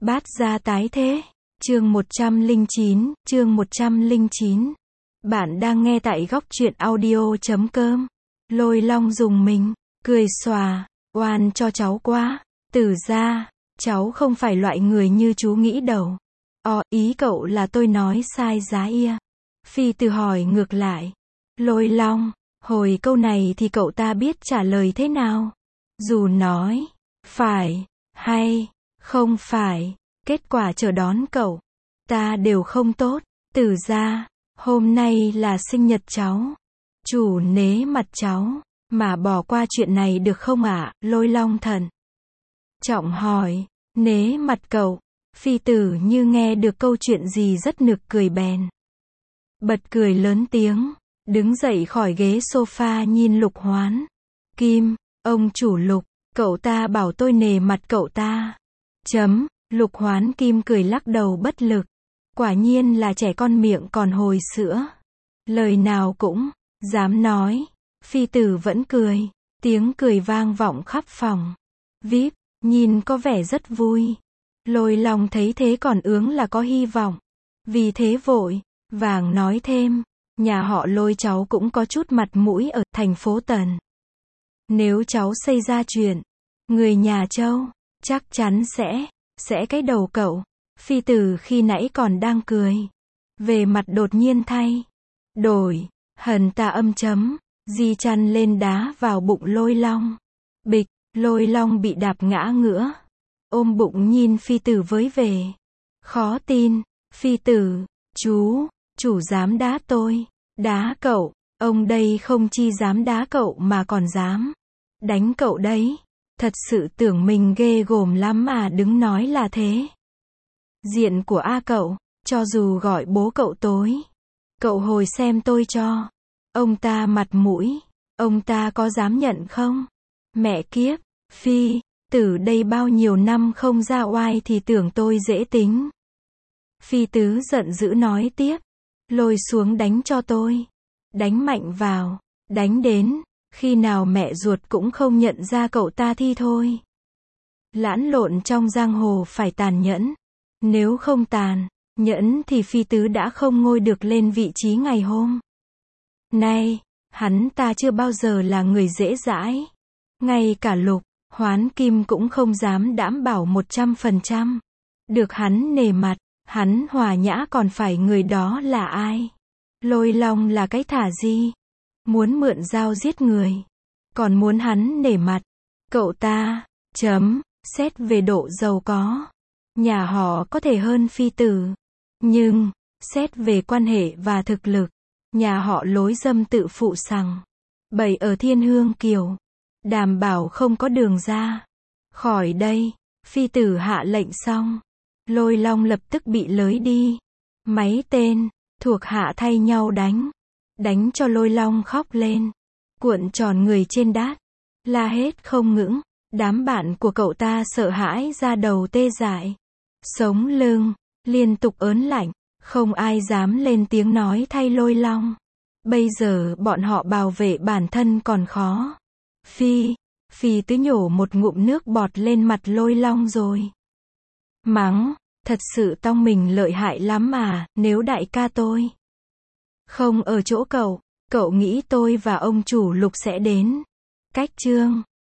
Bát gia tái thế. Chương 109. Bạn đang nghe tại góc truyện audio.com. Lôi Long dùng mình, cười xòa, oan cho cháu quá. Tử gia, cháu không phải loại người như chú nghĩ đâu. Ý cậu là tôi nói sai giá ia. Phi Tử hỏi ngược lại. Lôi Long, hồi câu này thì cậu ta biết trả lời thế nào? Dù nói, phải, hay, không phải, kết quả chờ đón cậu ta đều không tốt. Tử gia, hôm nay là sinh nhật cháu. Chủ nể mặt cháu, mà bỏ qua chuyện này được không ạ? Lôi Long thận trọng hỏi. Nể mặt cậu? Phi Tử như nghe được câu chuyện gì rất nực cười bèn bật cười lớn tiếng, đứng dậy khỏi ghế sofa nhìn Lục Hoán Kim. Ông chủ Lục, cậu ta bảo tôi nể mặt cậu ta. Lục Hoán Kim cười lắc đầu bất lực. Quả nhiên là trẻ con miệng còn hồi sữa. Lời nào cũng dám nói. Phi Tử vẫn cười. Tiếng cười vang vọng khắp phòng VIP, nhìn có vẻ rất vui. Lôi Long thấy thế còn ướng là có hy vọng. Vì thế vội vàng nói thêm, nhà họ Lôi cháu cũng có chút mặt mũi ở thành phố Tần. Nếu cháu xây ra chuyện, người nhà Châu chắc chắn sẽ cái đầu cậu. Phi Tử khi nãy còn đang cười, về mặt đột nhiên thay đổi, hần ta di chăn lên đá vào bụng Lôi Long. Bịch, Lôi Long bị đạp ngã ngửa, ôm bụng nhìn Phi Tử với vẻ khó tin. Phi Tử, chủ dám đá tôi? Đá cậu? Ông đây không chỉ dám đá cậu mà còn dám đánh cậu đấy. Thật sự tưởng mình ghê gồm lắm mà đứng nói là thế. Diện của cậu, cho dù gọi bố cậu tối, cậu hồi xem tôi cho ông ta mặt mũi, ông ta có dám nhận không? Mẹ kiếp, Phi Tử đây bao nhiêu năm không ra oai thì tưởng tôi dễ tính. Phi Tứ giận dữ nói tiếp, lôi xuống đánh cho tôi. Đánh mạnh vào, đánh đến khi nào mẹ ruột cũng không nhận ra cậu ta thì thôi. Lẫn lộn trong giang hồ phải tàn nhẫn. Nếu không tàn nhẫn thì Phi Tứ đã không ngôi được lên vị trí ngày hôm nay. Hắn ta chưa bao giờ là người dễ dãi. Ngay cả Lục Hoán Kim cũng không dám đảm bảo 100% được hắn nể mặt. Hắn hòa nhã còn phải người đó là ai? Lôi Long là cái thả gì? Muốn mượn dao giết người, còn muốn hắn nể mặt. Cậu ta, xét về độ giàu có, nhà họ có thể hơn Phi Tử. Nhưng, xét về quan hệ và thực lực, nhà họ Lối dâm tự phụ sằng bậy ở Thiên Hương Kiều. Đảm bảo không có đường ra khỏi đây. Phi Tử hạ lệnh xong, Lôi Long lập tức bị lới đi. Mấy tên thuộc hạ thay nhau đánh cho Lôi Long khóc lên, cuộn tròn người trên đát, la hết không ngững. Đám bạn của cậu ta sợ hãi da đầu tê dại, sống lưng liên tục ớn lạnh, không ai dám lên tiếng nói thay Lôi Long. Bây giờ bọn họ bảo vệ bản thân còn khó. Phi Tứ nhổ một ngụm nước bọt lên mặt Lôi Long rồi mắng, thật sự tông mình lợi hại lắm mà. Nếu đại ca tôi không ở chỗ cậu nghĩ tôi và ông chủ Lục sẽ đến cách chương